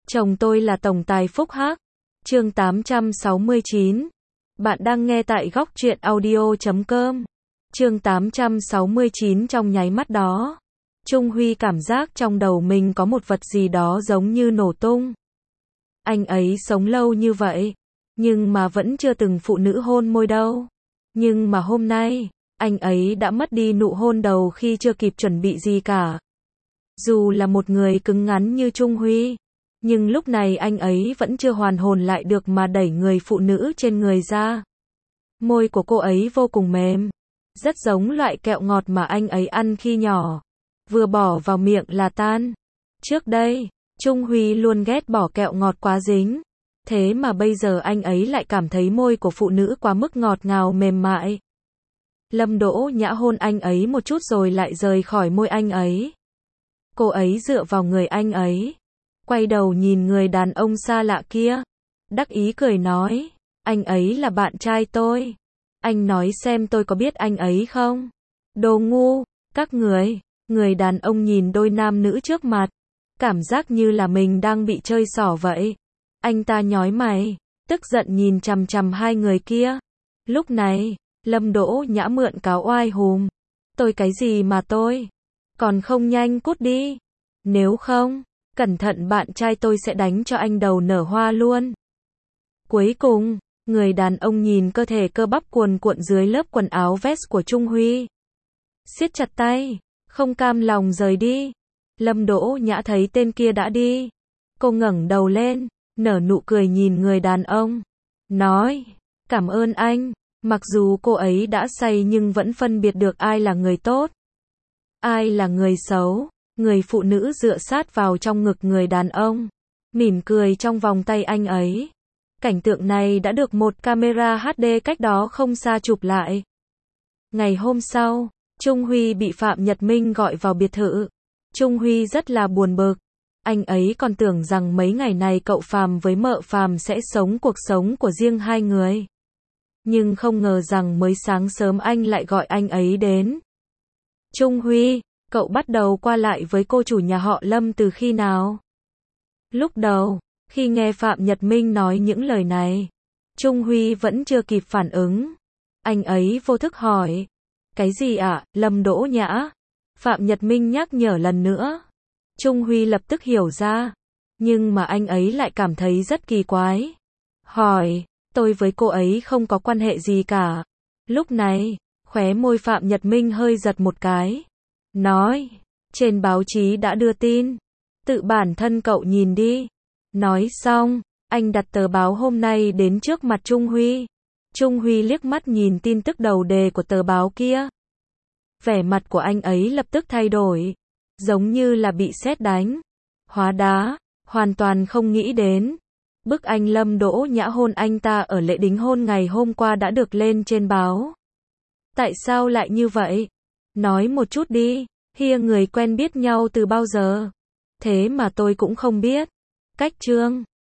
Chồng tôi là tổng tài phúc hắc. Chương 869. Bạn đang nghe tại góc truyện audio.com. Chương 869. Trong nháy mắt đó, Trung Huy cảm giác trong đầu mình có một vật gì đó giống như nổ tung. Anh ấy sống lâu như vậy, nhưng mà vẫn chưa từng phụ nữ hôn môi đâu. Nhưng mà hôm nay, anh ấy đã mất đi nụ hôn đầu khi chưa kịp chuẩn bị gì cả. Dù là một người cứng ngắn như Trung Huy, nhưng lúc này anh ấy vẫn chưa hoàn hồn lại được mà đẩy người phụ nữ trên người ra. Môi của cô ấy vô cùng mềm, rất giống loại kẹo ngọt mà anh ấy ăn khi nhỏ, vừa bỏ vào miệng là tan. Trước đây, Trung Huy luôn ghét bỏ kẹo ngọt quá dính, thế mà bây giờ anh ấy lại cảm thấy môi của phụ nữ quá mức ngọt ngào mềm mại. Lâm Đỗ Nhã hôn anh ấy một chút rồi lại rời khỏi môi anh ấy. Cô ấy dựa vào người anh ấy, quay đầu nhìn người đàn ông xa lạ kia, đắc ý cười nói, anh ấy là bạn trai tôi. Anh nói xem tôi có biết anh ấy không? Đồ ngu, các người đàn ông nhìn đôi nam nữ trước mặt, cảm giác như là mình đang bị chơi xỏ vậy. Anh ta nhói mày, tức giận nhìn chằm chằm hai người kia. Lúc này, Lâm Đỗ Nhã mượn cáo oai hùm. Tôi cái gì mà tôi? Còn không nhanh cút đi. Nếu không, cẩn thận bạn trai tôi sẽ đánh cho anh đầu nở hoa luôn. Cuối cùng, người đàn ông nhìn cơ thể cơ bắp cuồn cuộn dưới lớp quần áo vest của Trung Huy, siết chặt tay, không cam lòng rời đi. Lâm Đỗ Nhã thấy tên kia đã đi, cô ngẩng đầu lên, nở nụ cười nhìn người đàn ông, nói, cảm ơn anh. Mặc dù cô ấy đã say nhưng vẫn phân biệt được ai là người tốt, ai là người xấu. Người phụ nữ dựa sát vào trong ngực người đàn ông, mỉm cười trong vòng tay anh ấy. Cảnh tượng này đã được một camera HD cách đó không xa chụp lại. Ngày hôm sau, Trung Huy bị Phạm Nhật Minh gọi vào biệt thự. Trung Huy rất là buồn bực. Anh ấy còn tưởng rằng mấy ngày này cậu Phạm với mợ Phạm sẽ sống cuộc sống của riêng hai người. Nhưng không ngờ rằng mới sáng sớm anh lại gọi anh ấy đến. Trung Huy, cậu bắt đầu qua lại với cô chủ nhà họ Lâm từ khi nào? Lúc đầu, khi nghe Phạm Nhật Minh nói những lời này, Trung Huy vẫn chưa kịp phản ứng. Anh ấy vô thức hỏi, cái gì ạ, Lâm Đỗ Nhã? Phạm Nhật Minh nhắc nhở lần nữa. Trung Huy lập tức hiểu ra, nhưng mà anh ấy lại cảm thấy rất kỳ quái. Hỏi, tôi với cô ấy không có quan hệ gì cả. Lúc này, khóe môi Phạm Nhật Minh hơi giật một cái. Nói, trên báo chí đã đưa tin, tự bản thân cậu nhìn đi. Nói xong, anh đặt tờ báo hôm nay đến trước mặt Trung Huy. Trung Huy liếc mắt nhìn tin tức đầu đề của tờ báo kia. Vẻ mặt của anh ấy lập tức thay đổi, giống như là bị sét đánh, hóa đá, hoàn toàn không nghĩ đến. Bức ảnh Lâm Đỗ Nhã hôn anh ta ở lễ đính hôn ngày hôm qua đã được lên trên báo. Tại sao lại như vậy? Nói một chút đi, người quen biết nhau từ bao giờ? Thế mà tôi cũng không biết. Cách chương